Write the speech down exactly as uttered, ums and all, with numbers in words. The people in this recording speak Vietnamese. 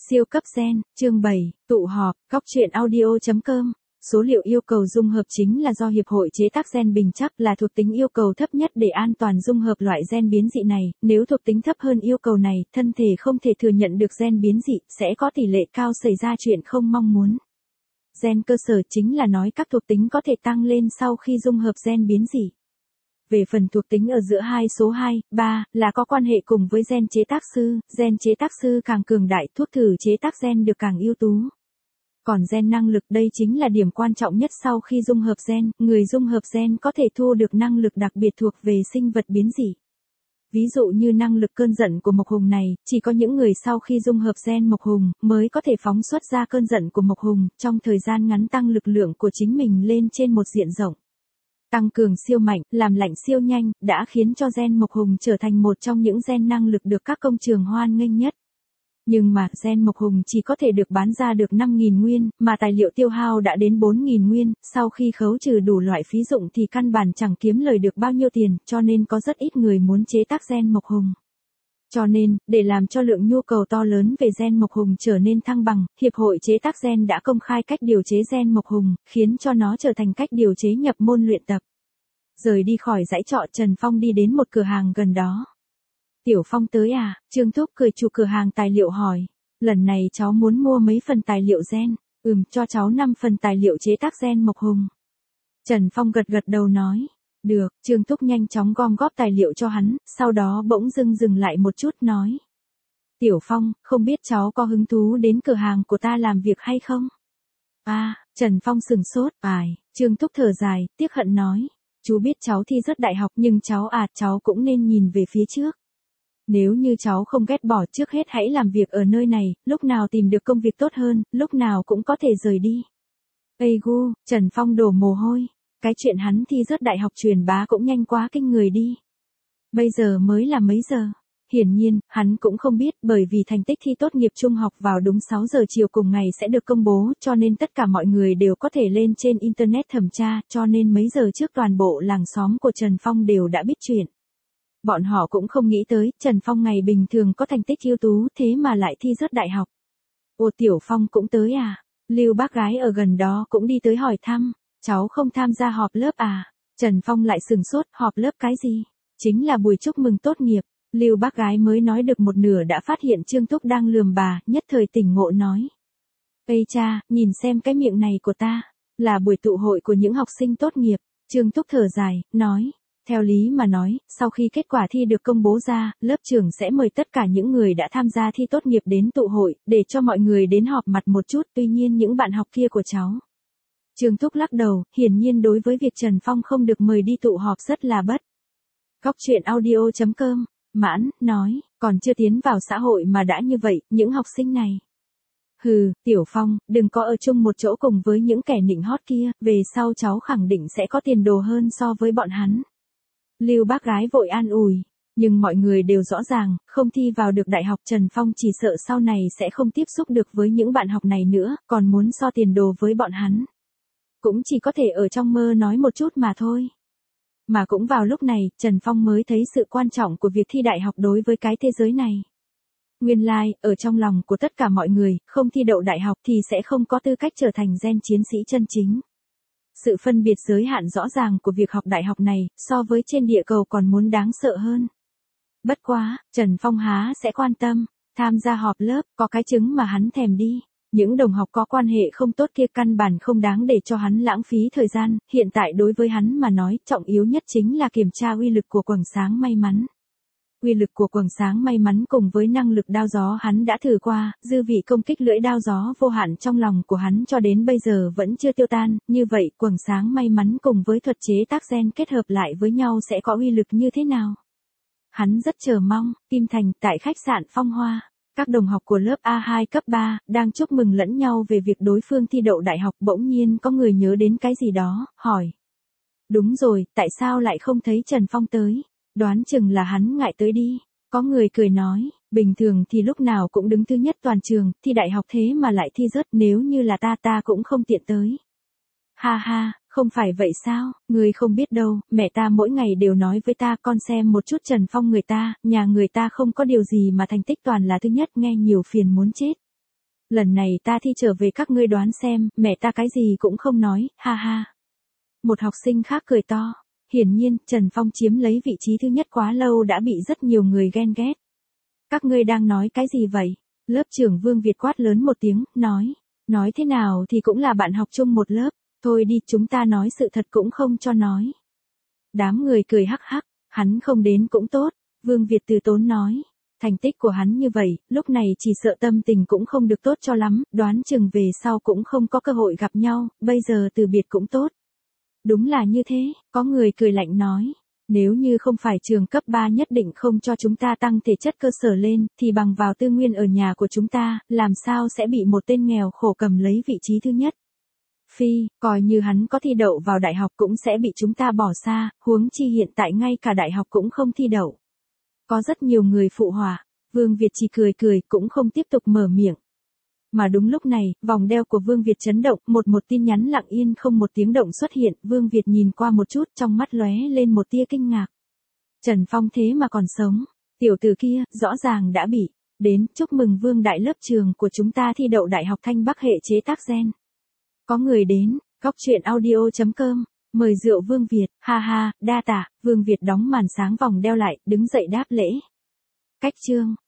Siêu cấp gen, chương bảy, tụ họp, góc truyện audio chấm com. Số liệu yêu cầu dung hợp chính là do Hiệp hội chế tác gen bình chắc là thuộc tính yêu cầu thấp nhất để an toàn dung hợp loại gen biến dị này. Nếu thuộc tính thấp hơn yêu cầu này, thân thể không thể thừa nhận được gen biến dị, sẽ có tỷ lệ cao xảy ra chuyện không mong muốn. Gen cơ sở chính là nói các thuộc tính có thể tăng lên sau khi dung hợp gen biến dị. Về phần thuộc tính ở giữa hai số hai, ba, là có quan hệ cùng với gen chế tác sư, gen chế tác sư càng cường đại, thuốc thử chế tác gen được càng ưu tú. Còn gen năng lực đây chính là điểm quan trọng nhất sau khi dung hợp gen, người dung hợp gen có thể thu được năng lực đặc biệt thuộc về sinh vật biến dị. Ví dụ như năng lực cơn giận của Mộc Hùng này, chỉ có những người sau khi dung hợp gen Mộc Hùng mới có thể phóng xuất ra cơn giận của Mộc Hùng, trong thời gian ngắn tăng lực lượng của chính mình lên trên một diện rộng. Tăng cường siêu mạnh, làm lạnh siêu nhanh, đã khiến cho gen Mộc Hùng trở thành một trong những gen năng lực được các công trường hoan nghênh nhất. Nhưng mà, gen Mộc Hùng chỉ có thể được bán ra được năm nghìn nguyên, mà tài liệu tiêu hao đã đến bốn nghìn nguyên, sau khi khấu trừ đủ loại phí dụng thì căn bản chẳng kiếm lời được bao nhiêu tiền, cho nên có rất ít người muốn chế tác gen Mộc Hùng. Cho nên, để làm cho lượng nhu cầu to lớn về gen Mộc Hùng trở nên thăng bằng, Hiệp hội chế tác gen đã công khai cách điều chế gen Mộc Hùng, khiến cho nó trở thành cách điều chế nhập môn luyện tập. Rời đi khỏi dãy trọ, Trần Phong đi đến một cửa hàng gần đó. Tiểu Phong tới à? Trương Thúc cười chủ cửa hàng tài liệu hỏi. Lần này cháu muốn mua mấy phần tài liệu gen. Ừm, cho cháu năm phần tài liệu chế tác gen Mộc Hùng. Trần Phong gật gật đầu nói. Được, Trương Thúc nhanh chóng gom góp tài liệu cho hắn, sau đó bỗng dưng dừng lại một chút nói. Tiểu Phong, không biết cháu có hứng thú đến cửa hàng của ta làm việc hay không? À, Trần Phong sừng sốt, ải, Trương Thúc thở dài, tiếc hận nói. Chú biết cháu thi rớt đại học nhưng cháu à, cháu cũng nên nhìn về phía trước. Nếu như cháu không ghét bỏ, trước hết hãy làm việc ở nơi này, lúc nào tìm được công việc tốt hơn, lúc nào cũng có thể rời đi. Ây gu, Trần Phong đổ mồ hôi. Cái chuyện hắn thi rớt đại học truyền bá cũng nhanh quá kinh người đi. Bây giờ mới là mấy giờ? Hiển nhiên, hắn cũng không biết, bởi vì thành tích thi tốt nghiệp trung học vào đúng sáu giờ chiều cùng ngày sẽ được công bố, cho nên tất cả mọi người đều có thể lên trên internet thẩm tra, cho nên mấy giờ trước toàn bộ làng xóm của Trần Phong đều đã biết chuyện. Bọn họ cũng không nghĩ tới, Trần Phong ngày bình thường có thành tích ưu tú, thế mà lại thi rớt đại học. Ồ, Tiểu Phong cũng tới à? Lưu bác gái ở gần đó cũng đi tới hỏi thăm. Cháu không tham gia họp lớp à? Trần Phong lại sừng sốt, họp lớp cái gì? Chính là buổi chúc mừng tốt nghiệp. Lưu bác gái mới nói được một nửa đã phát hiện Trương Thúc đang lườm bà, nhất thời tỉnh ngộ nói. Ây cha, nhìn xem cái miệng này của ta. Là buổi tụ hội của những học sinh tốt nghiệp. Trương Thúc thở dài, nói. Theo lý mà nói, sau khi kết quả thi được công bố ra, lớp trưởng sẽ mời tất cả những người đã tham gia thi tốt nghiệp đến tụ hội, để cho mọi người đến họp mặt một chút, tuy nhiên những bạn học kia của cháu. Trương Thúc lắc đầu, hiển nhiên đối với việc Trần Phong không được mời đi tụ họp rất là bất. Góc truyện audio chấm com, Mãn, nói, còn chưa tiến vào xã hội mà đã như vậy, những học sinh này. Hừ, Tiểu Phong, đừng có ở chung một chỗ cùng với những kẻ nịnh hót kia, về sau cháu khẳng định sẽ có tiền đồ hơn so với bọn hắn. Lưu bác gái vội an ủi, nhưng mọi người đều rõ ràng, không thi vào được đại học Trần Phong chỉ sợ sau này sẽ không tiếp xúc được với những bạn học này nữa, còn muốn so tiền đồ với bọn hắn. Cũng chỉ có thể ở trong mơ nói một chút mà thôi. Mà cũng vào lúc này, Trần Phong mới thấy sự quan trọng của việc thi đại học đối với cái thế giới này. Nguyên lai, like, ở trong lòng của tất cả mọi người, không thi đậu đại học thì sẽ không có tư cách trở thành gen chiến sĩ chân chính. Sự phân biệt giới hạn rõ ràng của việc học đại học này, so với trên địa cầu còn muốn đáng sợ hơn. Bất quá, Trần Phong há sẽ quan tâm, tham gia họp lớp, có cái chứng mà hắn thèm đi. Những đồng học có quan hệ không tốt kia căn bản không đáng để cho hắn lãng phí thời gian, hiện tại đối với hắn mà nói, trọng yếu nhất chính là kiểm tra uy lực của quầng sáng may mắn. Uy lực của quầng sáng may mắn cùng với năng lực đao gió hắn đã thử qua, dư vị công kích lưỡi đao gió vô hạn trong lòng của hắn cho đến bây giờ vẫn chưa tiêu tan, như vậy quầng sáng may mắn cùng với thuật chế tác gen kết hợp lại với nhau sẽ có uy lực như thế nào? Hắn rất chờ mong. Kim Thành, tại khách sạn Phong Hoa. Các đồng học của lớp A hai cấp ba, đang chúc mừng lẫn nhau về việc đối phương thi đậu đại học, bỗng nhiên có người nhớ đến cái gì đó, hỏi. Đúng rồi, tại sao lại không thấy Trần Phong tới? Đoán chừng là hắn ngại tới đi. Có người cười nói, bình thường thì lúc nào cũng đứng thứ nhất toàn trường, thi đại học thế mà lại thi rớt, nếu như là ta ta cũng không tiện tới. Ha ha, không phải vậy sao, người không biết đâu, mẹ ta mỗi ngày đều nói với ta, con xem một chút Trần Phong người ta, nhà người ta không có điều gì mà thành tích toàn là thứ nhất, nghe nhiều phiền muốn chết. Lần này ta thi trở về các ngươi đoán xem, mẹ ta cái gì cũng không nói, ha ha. Một học sinh khác cười to. Hiển nhiên, Trần Phong chiếm lấy vị trí thứ nhất quá lâu đã bị rất nhiều người ghen ghét. Các ngươi đang nói cái gì vậy? Lớp trưởng Vương Việt quát lớn một tiếng, nói. Nói thế nào thì cũng là bạn học chung một lớp. Thôi đi, chúng ta nói sự thật cũng không cho nói. Đám người cười hắc hắc, hắn không đến cũng tốt. Vương Việt từ tốn nói. Thành tích của hắn như vậy, lúc này chỉ sợ tâm tình cũng không được tốt cho lắm, đoán chừng về sau cũng không có cơ hội gặp nhau, bây giờ từ biệt cũng tốt. Đúng là như thế, có người cười lạnh nói. Nếu như không phải trường cấp ba nhất định không cho chúng ta tăng thể chất cơ sở lên, thì bằng vào tư nguyên ở nhà của chúng ta, làm sao sẽ bị một tên nghèo khổ cầm lấy vị trí thứ nhất. Phi, coi như hắn có thi đậu vào đại học cũng sẽ bị chúng ta bỏ xa, huống chi hiện tại ngay cả đại học cũng không thi đậu. Có rất nhiều người phụ họa, Vương Việt chỉ cười cười cũng không tiếp tục mở miệng. Mà đúng lúc này, vòng đeo của Vương Việt chấn động, một một tin nhắn lặng yên không một tiếng động xuất hiện, Vương Việt nhìn qua một chút trong mắt lóe lên một tia kinh ngạc. Trần Phong thế mà còn sống, tiểu tử kia, rõ ràng đã bị, đến, chúc mừng Vương đại lớp trường của chúng ta thi đậu Đại học Thanh Bắc hệ chế tác gen. Có người đến, góc truyện audio chấm com, mời rượu Vương Việt, ha ha, đa tạ, Vương Việt đóng màn sáng vòng đeo lại, đứng dậy đáp lễ. Cách chương.